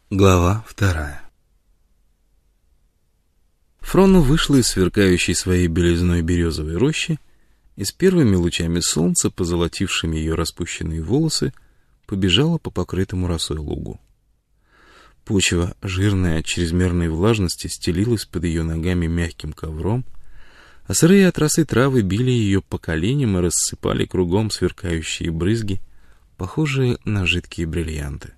Глава 2. Фрона вышла из сверкающей своей белизной березовой рощи и с первыми лучами солнца, позолотившими ее распущенные волосы, побежала по покрытому росой лугу. Почва, жирная от чрезмерной влажности, стелилась под ее ногами мягким ковром, а сырые от росы травы били ее по коленям и рассыпали кругом сверкающие брызги, похожие на жидкие бриллианты.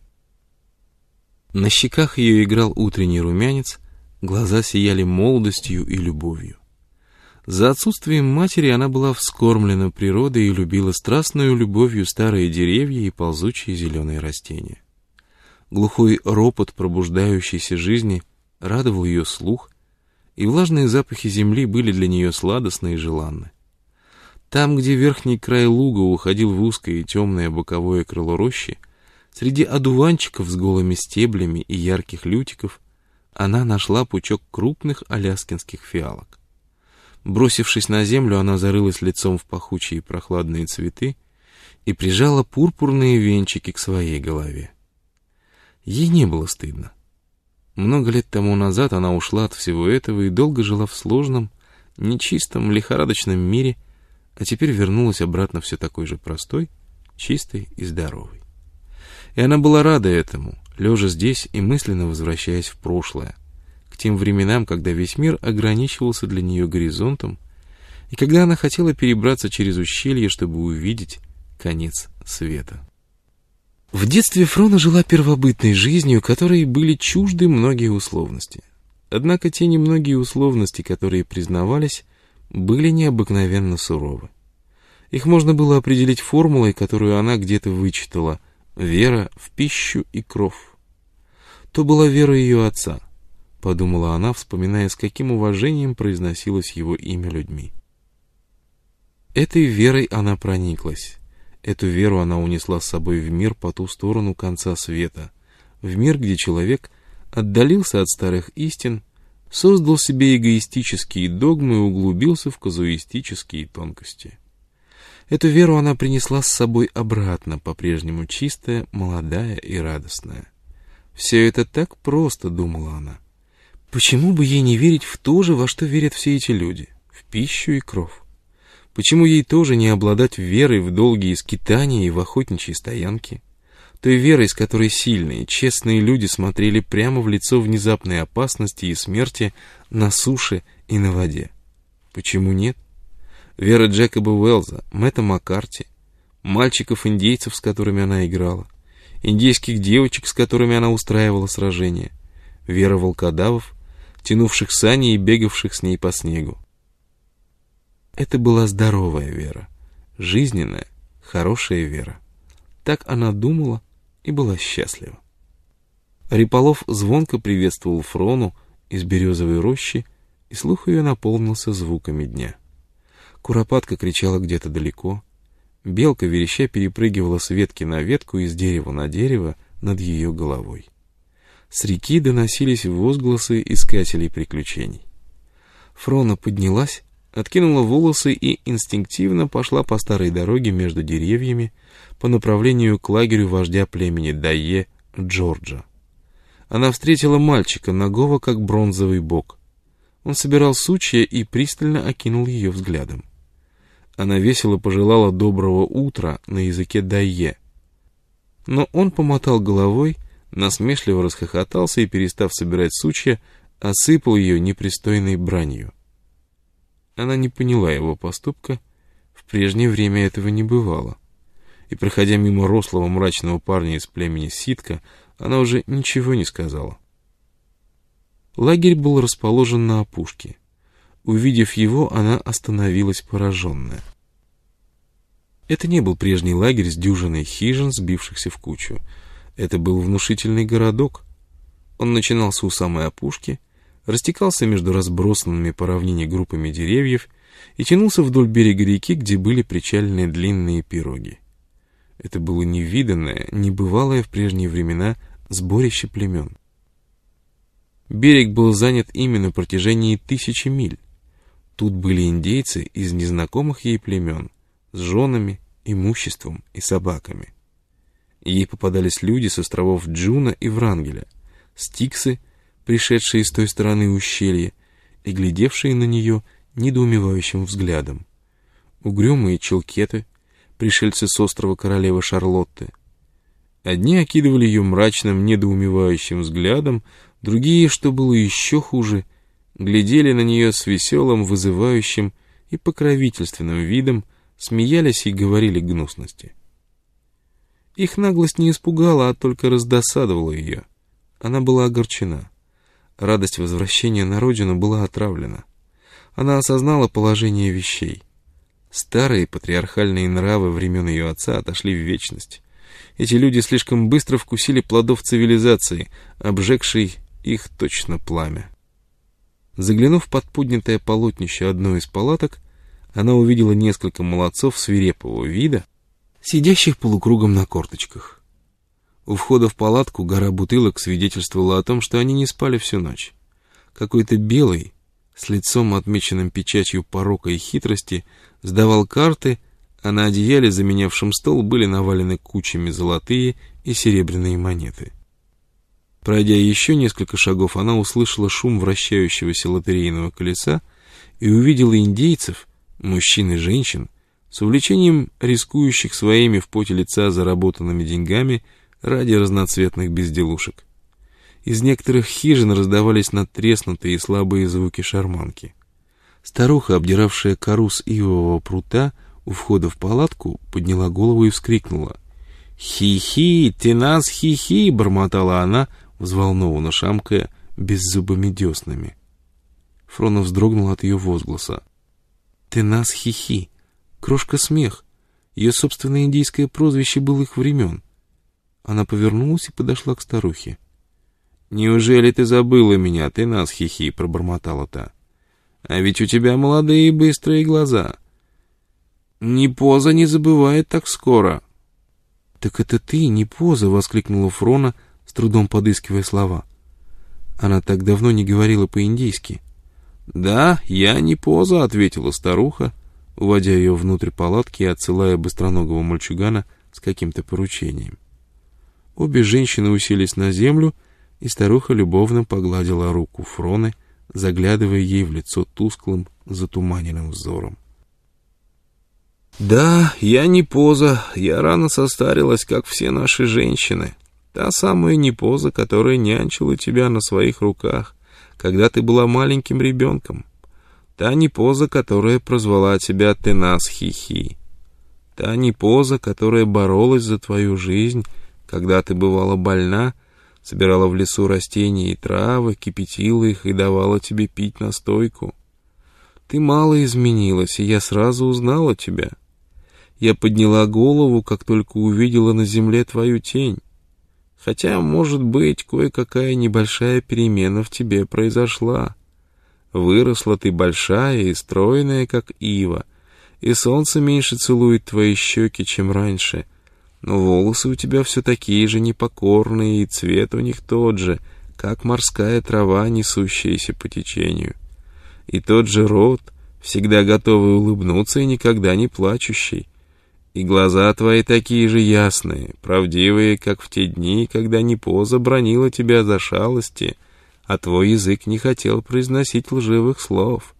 На щеках ее играл утренний румянец, глаза сияли молодостью и любовью. За отсутствием матери она была вскормлена природой и любила страстную любовью старые деревья и ползучие зеленые растения. Глухой ропот пробуждающейся жизни радовал ее слух, и влажные запахи земли были для нее сладостны и желанны. Там, где верхний край луга уходил в узкое и темное боковое крыло рощи, среди одуванчиков с голыми стеблями и ярких лютиков она нашла пучок крупных аляскинских фиалок. Бросившись на землю, она зарылась лицом в пахучие прохладные цветы и прижала пурпурные венчики к своей голове. Ей не было стыдно. Много лет тому назад она ушла от всего этого и долго жила в сложном, нечистом, лихорадочном мире, а теперь вернулась обратно все такой же простой, чистой и здоровой. И она была рада этому, лежа здесь и мысленно возвращаясь в прошлое, к тем временам, когда весь мир ограничивался для нее горизонтом, и когда она хотела перебраться через ущелье, чтобы увидеть конец света. В детстве Фрона жила первобытной жизнью, которой были чужды многие условности. Однако те немногие условности, которые признавались, были необыкновенно суровы. Их можно было определить формулой, которую она где-то вычитала: вера в пищу и кров. То была вера ее отца, подумала она, вспоминая, с каким уважением произносилось его имя людьми. Этой верой она прониклась. Эту веру она унесла с собой в мир по ту сторону конца света, в мир, где человек отдалился от старых истин, создал себе эгоистические догмы и углубился в казуистические тонкости. Эту веру она принесла с собой обратно, по-прежнему чистая, молодая и радостная. Все это так просто, думала она. Почему бы ей не верить в то же, во что верят все эти люди, в пищу и кров? Почему ей тоже не обладать верой в долгие скитания и в охотничьи стоянки? Той верой, с которой сильные, честные люди смотрели прямо в лицо внезапной опасности и смерти на суше и на воде. Почему нет? Вера Джекоба Уэллза, Мэтта Маккарти, мальчиков-индейцев, с которыми она играла, индейских девочек, с которыми она устраивала сражения, вера волкодавов, тянувших сани и бегавших с ней по снегу. Это была здоровая вера, жизненная, хорошая вера. Так она думала и была счастлива. Риполов звонко приветствовал Фрону из березовой рощи, и слух ее наполнился звуками дня. Куропатка кричала где-то далеко. Белка, вереща, перепрыгивала с ветки на ветку и с дерева на дерево над ее головой. С реки доносились возгласы искателей приключений. Фрона поднялась, откинула волосы и инстинктивно пошла по старой дороге между деревьями по направлению к лагерю вождя племени Дайе Джорджа. Она встретила мальчика, нагого как бронзовый бог. Он собирал сучья и пристально окинул ее взглядом. Она весело пожелала доброго утра на языке Дайе. Но он помотал головой, насмешливо расхохотался и, перестав собирать сучья, осыпал ее непристойной бранью. Она не поняла его поступка, в прежнее время этого не бывало. И, проходя мимо рослого мрачного парня из племени Ситка, она уже ничего не сказала. Лагерь был расположен на опушке. Увидев его, она остановилась пораженная. Это не был прежний лагерь с дюжиной хижин, сбившихся в кучу. Это был внушительный городок. Он начинался у самой опушки, растекался между разбросанными по равнине группами деревьев и тянулся вдоль берега реки, где были причалены длинные пироги. Это было невиданное, небывалое в прежние времена сборище племен. Берег был занят ими на протяжении 1000 миль. Тут были индейцы из незнакомых ей племен, с женами, имуществом и собаками. Ей попадались люди с островов Джуна и Врангеля, стиксы, пришедшие с той стороны ущелья и глядевшие на нее недоумевающим взглядом, угрюмые челкеты, пришельцы с острова королевы Шарлотты. Одни окидывали ее мрачным, недоумевающим взглядом, другие, что было еще хуже, глядели на нее с веселым, вызывающим и покровительственным видом, смеялись и говорили гнусности. Их наглость не испугала, а только раздосадовала ее. Она была огорчена. Радость возвращения на родину была отравлена. Она осознала положение вещей. Старые патриархальные нравы времен ее отца отошли в вечность. Эти люди слишком быстро вкусили плодов цивилизации, обжегшей их точно пламя. Заглянув под поднятое полотнище одной из палаток, она увидела несколько молодцов свирепого вида, сидящих полукругом на корточках. У входа в палатку гора бутылок свидетельствовала о том, что они не спали всю ночь. Какой-то белый, с лицом отмеченным печатью порока и хитрости, сдавал карты, а на одеяле, заменявшем стол, были навалены кучами золотые и серебряные монеты. Пройдя еще несколько шагов, она услышала шум вращающегося лотерейного колеса и увидела индейцев, мужчин и женщин, с увлечением рискующих своими в поте лица заработанными деньгами ради разноцветных безделушек. Из некоторых хижин раздавались надтреснутые и слабые звуки шарманки. Старуха, обдиравшая кору с ивового прута у входа в палатку, подняла голову и вскрикнула. «Хи-хи, ты нас хи-хи!» — бормотала она, взволнованно шамкая беззубыми деснами. Фрона вздрогнула от ее возгласа. «Ты нас хи-хи!» Крошка Смех. Ее собственное индийское прозвище было их времен. Она повернулась и подошла к старухе. «Неужели ты забыла меня, ты нас хи-хи?» — пробормотала та. «А ведь у тебя молодые и быстрые глаза. Ни поза не забывает так скоро». «Так это ты, не поза!» — воскликнула Фрона, с трудом подыскивая слова. Она так давно не говорила по-индийски. «Да, я не поза», — ответила старуха, уводя ее внутрь палатки и отсылая быстроногого мальчугана с каким-то поручением. Обе женщины уселись на землю, и старуха любовно погладила руку Фроны, заглядывая ей в лицо тусклым, затуманенным взором. «Да, я не поза, я рано состарилась, как все наши женщины. Та самая не поза, которая нянчила тебя на своих руках, когда ты была маленьким ребенком. Та не поза, которая прозвала тебя «ты нас хи-хи». Та не поза, которая боролась за твою жизнь, когда ты бывала больна, собирала в лесу растения и травы, кипятила их и давала тебе пить настойку. Ты мало изменилась, и я сразу узнала тебя. Я подняла голову, как только увидела на земле твою тень. Хотя, может быть, кое-какая небольшая перемена в тебе произошла. Выросла ты большая и стройная, как ива, и солнце меньше целует твои щеки, чем раньше. Но волосы у тебя все такие же непокорные, и цвет у них тот же, как морская трава, несущаяся по течению. И тот же рот, всегда готовый улыбнуться и никогда не плачущий. И глаза твои такие же ясные, правдивые, как в те дни, когда Непоза бранила тебя за шалости, а твой язык не хотел произносить лживых слов.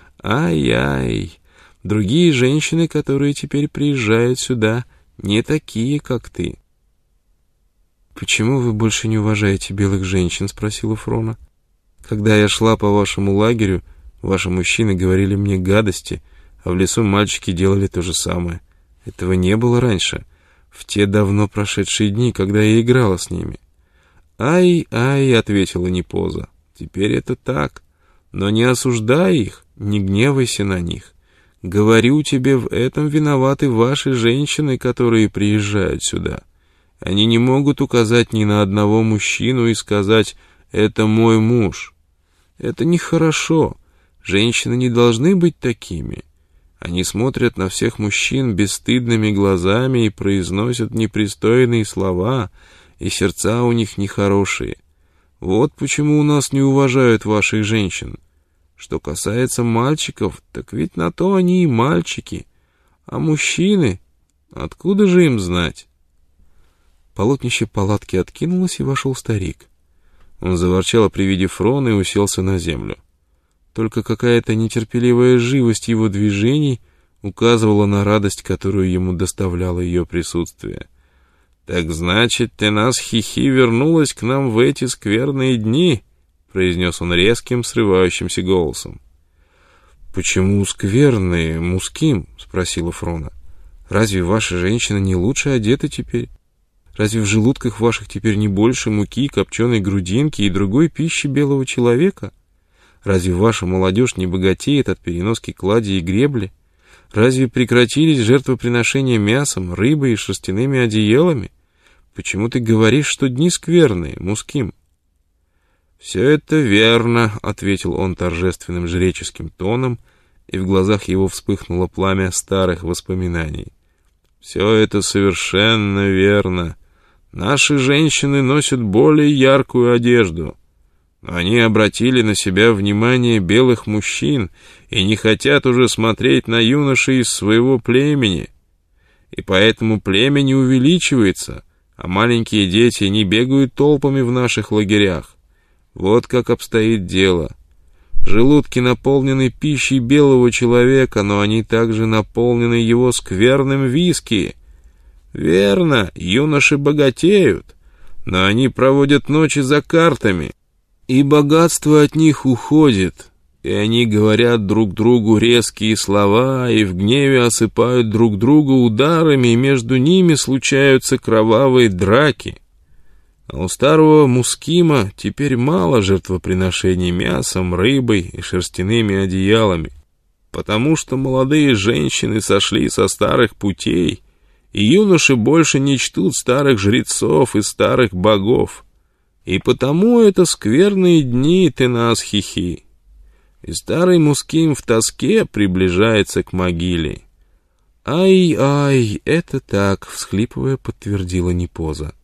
Ай-яй! Другие женщины, которые теперь приезжают сюда, не такие, как ты. «Почему вы больше не уважаете белых женщин?» — спросила Фрона. «Когда я шла по вашему лагерю, ваши мужчины говорили мне гадости, а в лесу мальчики делали то же самое. Этого не было раньше, в те давно прошедшие дни, когда я играла с ними». «Ай-ай», — ответила Непоза, — «теперь это так, но не осуждай их, не гневайся на них. Говорю тебе, в этом виноваты ваши женщины, которые приезжают сюда. Они не могут указать ни на одного мужчину и сказать «это мой муж». Это нехорошо, женщины не должны быть такими». Они смотрят на всех мужчин бесстыдными глазами и произносят непристойные слова, и сердца у них нехорошие. Вот почему у нас не уважают ваших женщин. Что касается мальчиков, так ведь на то они и мальчики. А мужчины, откуда же им знать? Полотнище палатки откинулось, и вошел старик. Он заворчал при виде Фрона и уселся на землю. Только какая-то нетерпеливая живость его движений указывала на радость, которую ему доставляло ее присутствие. «Так значит, ты нас, Хихи, вернулась к нам в эти скверные дни?» — произнес он резким, срывающимся голосом. «Почему скверные, Муским?» — спросила Фрона. «Разве ваши женщины не лучше одеты теперь? Разве в желудках ваших теперь не больше муки, копченой грудинки и другой пищи белого человека? Разве ваша молодежь не богатеет от переноски клади и гребли? Разве прекратились жертвоприношения мясом, рыбой и шерстяными одеялами? Почему ты говоришь, что дни скверные, Муским?» «Все это верно», — ответил он торжественным жреческим тоном, и в глазах его вспыхнуло пламя старых воспоминаний. «Все это совершенно верно. Наши женщины носят более яркую одежду. Но они обратили на себя внимание белых мужчин и не хотят уже смотреть на юношей из своего племени. И поэтому племя не увеличивается, а маленькие дети не бегают толпами в наших лагерях. Вот как обстоит дело. Желудки наполнены пищей белого человека, но они также наполнены его скверным виски. Верно, юноши богатеют, но они проводят ночи за картами, и богатство от них уходит, и они говорят друг другу резкие слова, и в гневе осыпают друг друга ударами, и между ними случаются кровавые драки. А у старого Мускима теперь мало жертвоприношений мясом, рыбой и шерстяными одеялами, потому что молодые женщины сошли со старых путей, и юноши больше не чтут старых жрецов и старых богов. И потому это скверные дни, Тенас-Хихи. И старый Муским в тоске приближается к могиле. «Ай-ай, это так», — всхлипывая, подтвердила Непоза.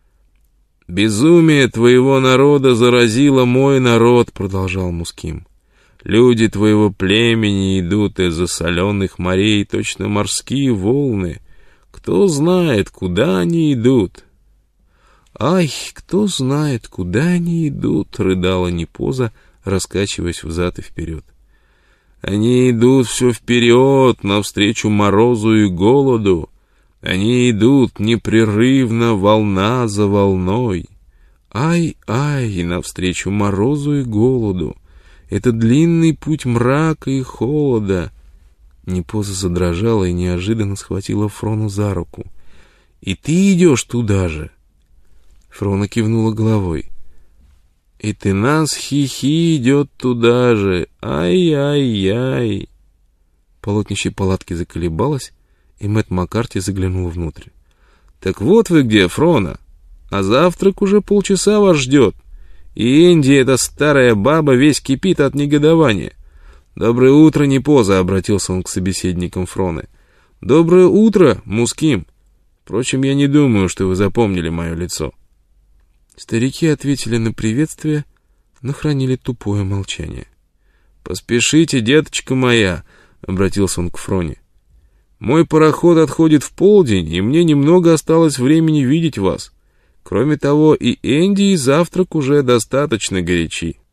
«Безумие твоего народа заразило мой народ», — продолжал Муским. «Люди твоего племени идут из-за соленых морей, точно морские волны. Кто знает, куда они идут?» «Ай, кто знает, куда они идут», — рыдала Непоза, раскачиваясь взад и вперед. «Они идут все вперед, навстречу морозу и голоду. Они идут непрерывно, волна за волной. Ай-ай, навстречу морозу и голоду. Это длинный путь мрака и холода». Непоза задрожала и неожиданно схватила Фрону за руку. «И ты идешь туда же?» Фрона кивнула головой. «И Тенас-Хихи идет туда же. Ай-яй-яй!» Полотнище палатки заколебалось, и Мэтт Маккарти заглянул внутрь. «Так вот вы где, Фрона. А завтрак уже полчаса вас ждет. И Энди, эта старая баба, весь кипит от негодования. Доброе утро, Непоза», — обратился он к собеседникам Фроны. «Доброе утро, Муским. Впрочем, я не думаю, что вы запомнили мое лицо». Старики ответили на приветствие, но хранили тупое молчание. «Поспешите, деточка моя», — обратился он к Фроне. «Мой пароход отходит в полдень, и мне немного осталось времени видеть вас. Кроме того, и Энди, и завтрак уже достаточно горячи».